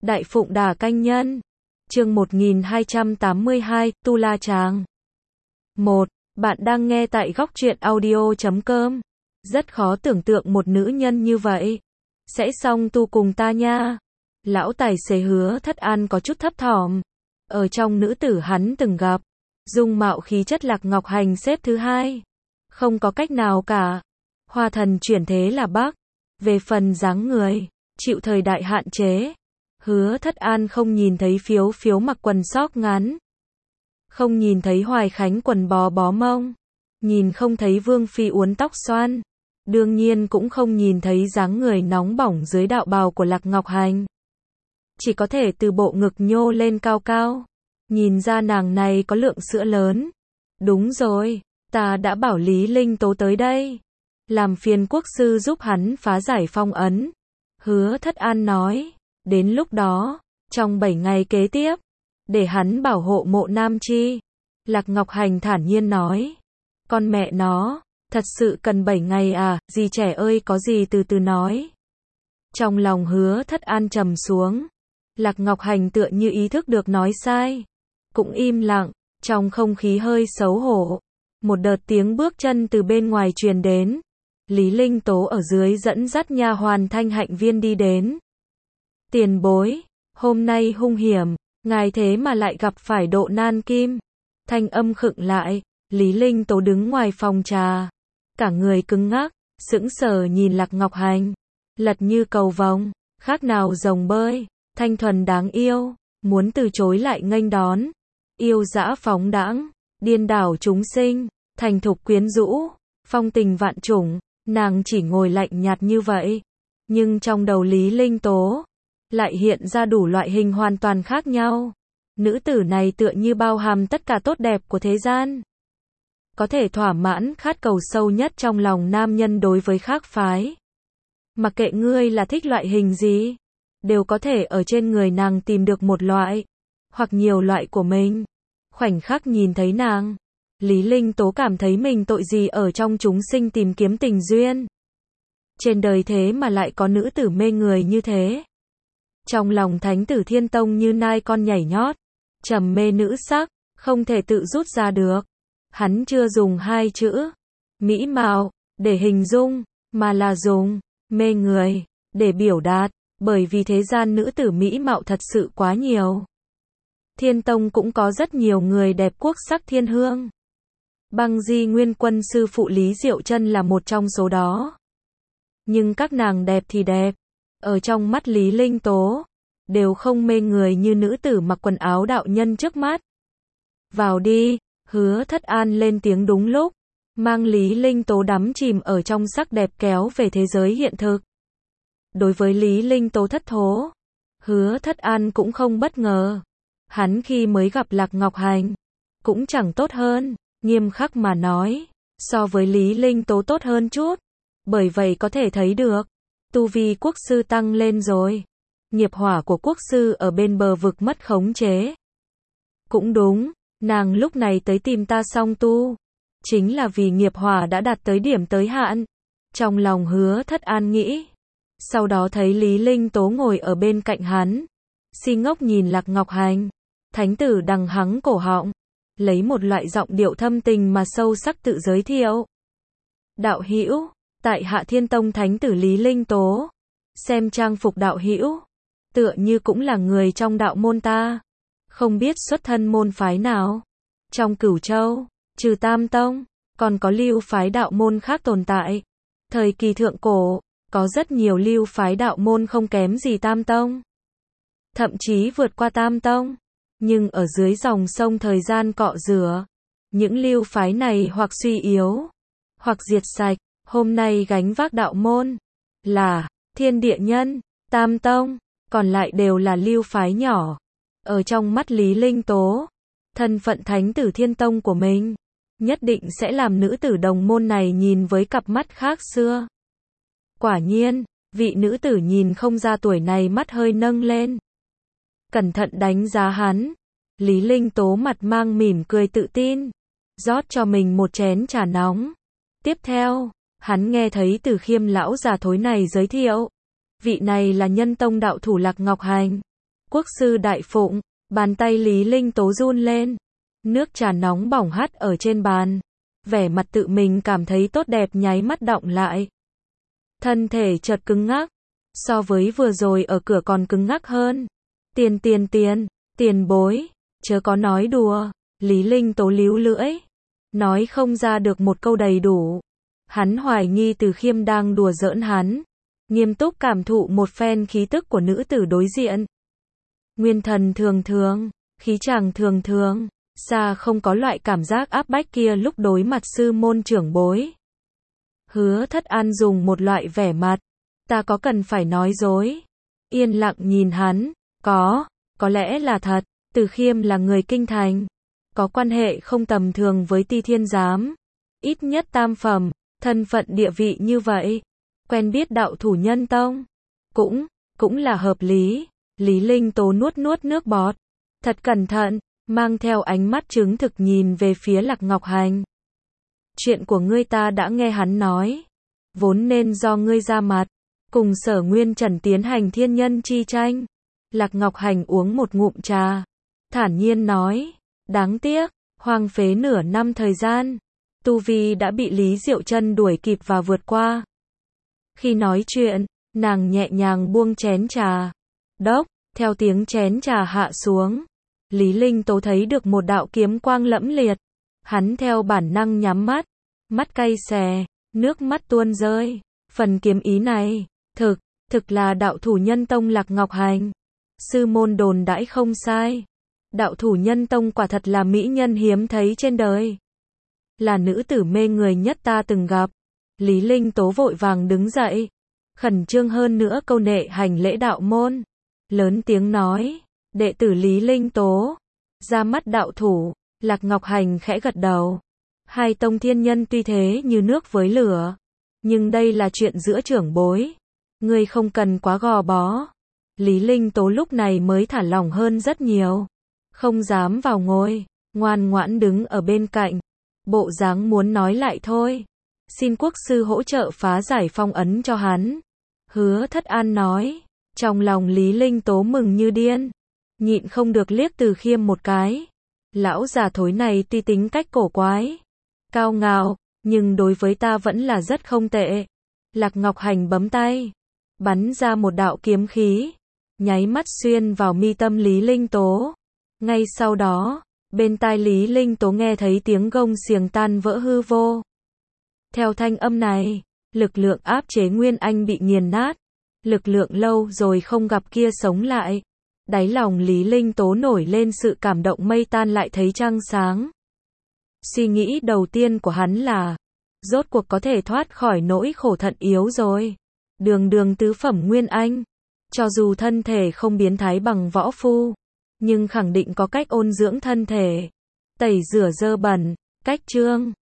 Đại Phụng Đà Canh Nhân. Chương 1282, Tu La Chàng. 1. Bạn đang nghe tại góc truyện audio.com. Rất khó tưởng tượng một nữ nhân như vậy sẽ song tu cùng ta nha. Lão tài xế Hứa Thất An có chút thấp thỏm. Ở trong nữ tử hắn từng gặp, dung mạo khí chất Lạc Ngọc Hành xếp thứ 2. Không có cách nào cả. Hoa thần chuyển thế là Bắc. Về phần dáng người, chịu thời đại hạn chế. Hứa Thất An không nhìn thấy Phiếu Phiếu mặc quần sóc ngắn. Không nhìn thấy Hoài Khánh quần bó bó mông. Nhìn không thấy Vương Phi uốn tóc xoăn. Đương nhiên cũng không nhìn thấy dáng người nóng bỏng dưới đạo bào của Lạc Ngọc Hành. Chỉ có thể từ bộ ngực nhô lên cao cao. Nhìn ra nàng này có lượng sữa lớn. Đúng rồi, ta đã bảo Lý Linh Tố tới đây. Làm phiền quốc sư giúp hắn phá giải phong ấn. Hứa Thất An nói. Đến lúc đó, trong 7 ngày kế tiếp, để hắn bảo hộ Mộ Nam Chi. Lạc Ngọc Hành thản nhiên nói. Con mẹ nó, thật sự cần 7 ngày à, dì trẻ ơi có gì từ từ nói. Trong lòng Hứa Thất An trầm xuống. Lạc Ngọc Hành tựa như ý thức được nói sai. Cũng im lặng, trong không khí hơi xấu hổ. Một đợt tiếng bước chân từ bên ngoài truyền đến. Lý Linh Tố ở dưới dẫn dắt nha hoàn Thanh Hạnh Viên đi đến. Tiền bối, hôm nay hung hiểm, ngài thế mà lại gặp phải Độ Nan Kim. Thanh âm khựng lại, Lý Linh Tố đứng ngoài phòng trà. Cả người cứng ngắc, sững sờ nhìn Lạc Ngọc Hành. Lật như cầu vồng, khác nào rồng bơi, thanh thuần đáng yêu, muốn từ chối lại nghênh đón. Yêu dã phóng đãng, điên đảo chúng sinh, thành thục quyến rũ, phong tình vạn chủng, nàng chỉ ngồi lạnh nhạt như vậy. Nhưng trong đầu Lý Linh Tố lại hiện ra đủ loại hình hoàn toàn khác nhau. Nữ tử này tựa như bao hàm tất cả tốt đẹp của thế gian. Có thể thỏa mãn khát cầu sâu nhất trong lòng nam nhân đối với khác phái. Mặc kệ ngươi là thích loại hình gì, đều có thể ở trên người nàng tìm được một loại, hoặc nhiều loại của mình. Khoảnh khắc nhìn thấy nàng, Lý Linh Tố cảm thấy mình tội gì ở trong chúng sinh tìm kiếm tình duyên. Trên đời thế mà lại có nữ tử mê người như thế. Trong lòng Thánh tử Thiên Tông như nai con nhảy nhót, trầm mê nữ sắc, không thể tự rút ra được. Hắn chưa dùng 2 chữ mỹ mạo để hình dung, mà là dùng mê người để biểu đạt, bởi vì thế gian nữ tử mỹ mạo thật sự quá nhiều. Thiên Tông cũng có rất nhiều người đẹp quốc sắc thiên hương. Băng Di Nguyên Quân sư phụ Lý Diệu Chân là một trong số đó. Nhưng các nàng đẹp thì đẹp, ở trong mắt Lý Linh Tố, đều không mê người như nữ tử mặc quần áo đạo nhân trước mắt. Vào đi, Hứa Thất An lên tiếng đúng lúc, mang Lý Linh Tố đắm chìm ở trong sắc đẹp kéo về thế giới hiện thực. Đối với Lý Linh Tố thất thố, Hứa Thất An cũng không bất ngờ. Hắn khi mới gặp Lạc Ngọc Hành, cũng chẳng tốt hơn, nghiêm khắc mà nói, so với Lý Linh Tố tốt hơn chút. Bởi vậy có thể thấy được, tu vi quốc sư tăng lên rồi. Nghiệp hỏa của quốc sư ở bên bờ vực mất khống chế. Cũng đúng, nàng lúc này tới tìm ta song tu, chính là vì nghiệp hỏa đã đạt tới điểm tới hạn. Trong lòng Hứa Thất An nghĩ. Sau đó thấy Lý Linh Tố ngồi ở bên cạnh hắn, si ngốc nhìn Lạc Ngọc Hành. Thánh tử đằng hắng cổ họng, lấy một loại giọng điệu thâm tình mà sâu sắc tự giới thiệu. Đạo hữu, tại Hạ Thiên Tông Thánh tử Lý Linh Tố. Xem trang phục đạo hữu, tựa như cũng là người trong đạo môn ta. Không biết xuất thân môn phái nào. Trong Cửu Châu, trừ Tam Tông, còn có lưu phái đạo môn khác tồn tại. Thời kỳ thượng cổ, có rất nhiều lưu phái đạo môn không kém gì Tam Tông. Thậm chí vượt qua Tam Tông. Nhưng ở dưới dòng sông thời gian cọ rửa, những lưu phái này hoặc suy yếu, hoặc diệt sạch. Hôm nay gánh vác đạo môn là Thiên Địa Nhân, Tam Tông, còn lại đều là lưu phái nhỏ. Ở trong mắt Lý Linh Tố, thân phận Thánh tử Thiên Tông của mình nhất định sẽ làm nữ tử đồng môn này nhìn với cặp mắt khác xưa. Quả nhiên, vị nữ tử nhìn không ra tuổi này mắt hơi nâng lên. Cẩn thận đánh giá hắn. Lý Linh Tố mặt mang mỉm cười tự tin, rót cho mình một chén trà nóng. Tiếp theo, hắn nghe thấy Từ Khiêm lão già thối này giới thiệu, vị này là Nhân Tông đạo thủ Lạc Ngọc Hành. quốc sư đại phụng, bàn tay Lý Linh Tố run lên. Nước trà nóng bỏng hắt ở trên bàn. Vẻ mặt tự mình cảm thấy tốt đẹp nháy mắt đọng lại. Thân thể chợt cứng ngắc. So với vừa rồi ở cửa còn cứng ngắc hơn. Tiền bối. Chớ có nói đùa. Lý Linh Tố líu lưỡi. Nói không ra được một câu đầy đủ. Hắn hoài nghi Từ Khiêm đang đùa giỡn hắn. Nghiêm túc cảm thụ một phen khí tức của nữ tử đối diện. Nguyên thần thường thường, khí chàng thường thường, xa không có loại cảm giác áp bách kia lúc đối mặt sư môn trưởng bối. Hứa Thất An dùng một loại vẻ mặt, ta có cần phải nói dối? Yên lặng nhìn hắn, có lẽ là thật, Từ Khiêm là người kinh thành, có quan hệ không tầm thường với Ti Thiên Giám, ít nhất tam phẩm, thân phận địa vị như vậy, quen biết đạo thủ nhân tông, cũng là hợp lý. Lý Linh Tố nuốt nước bọt, thật cẩn thận, mang theo ánh mắt chứng thực nhìn về phía Lạc Ngọc Hành. Chuyện của ngươi ta đã nghe hắn nói, vốn nên do ngươi ra mặt, cùng Sở Nguyên Trần tiến hành thiên nhân chi tranh. Lạc Ngọc Hành uống một ngụm trà, thản nhiên nói, đáng tiếc, hoang phế nửa năm thời gian, tu vi đã bị Lý Diệu Chân đuổi kịp và vượt qua. Khi nói chuyện, nàng nhẹ nhàng buông chén trà. Đốc, theo tiếng chén trà hạ xuống, Lý Linh Tố thấy được một đạo kiếm quang lẫm liệt. Hắn theo bản năng nhắm mắt, mắt cay xè, nước mắt tuôn rơi. Phần kiếm ý này, thực là đạo thủ nhân tông Lạc Ngọc Hành. Sư môn đồn đãi không sai. Đạo thủ nhân tông quả thật là mỹ nhân hiếm thấy trên đời. Là nữ tử mê người nhất ta từng gặp. Lý Linh Tố vội vàng đứng dậy, khẩn trương hơn nữa câu nệ hành lễ đạo môn. Lớn tiếng nói, đệ tử Lý Linh Tố, ra mắt đạo thủ. Lạc Ngọc Hành khẽ gật đầu. Hai tông thiên nhân tuy thế như nước với lửa, nhưng đây là chuyện giữa trưởng bối, ngươi không cần quá gò bó. Lý Linh Tố lúc này mới thả lỏng hơn rất nhiều, không dám vào ngôi, ngoan ngoãn đứng ở bên cạnh, bộ dáng muốn nói lại thôi. Xin quốc sư hỗ trợ phá giải phong ấn cho hắn. Hứa Thất An nói. Trong lòng Lý Linh Tố mừng như điên, nhịn không được liếc Từ Khiêm một cái. Lão già thối này tuy tính cách cổ quái, cao ngạo, nhưng đối với ta vẫn là rất không tệ. Lạc Ngọc Hành bấm tay, bắn ra một đạo kiếm khí, nháy mắt xuyên vào mi tâm Lý Linh Tố. Ngay sau đó, bên tai Lý Linh Tố nghe thấy tiếng gông xiềng tan vỡ hư vô. Theo thanh âm này, lực lượng áp chế Nguyên Anh bị nghiền nát. Lực lượng lâu rồi không gặp kia sống lại. Đáy lòng Lý Linh Tố nổi lên sự cảm động mây tan lại thấy trăng sáng. Suy nghĩ đầu tiên của hắn là, rốt cuộc có thể thoát khỏi nỗi khổ thận yếu rồi. Đường tứ phẩm Nguyên Anh, cho dù thân thể không biến thái bằng võ phu, nhưng khẳng định có cách ôn dưỡng thân thể, tẩy rửa dơ bẩn, cách trương.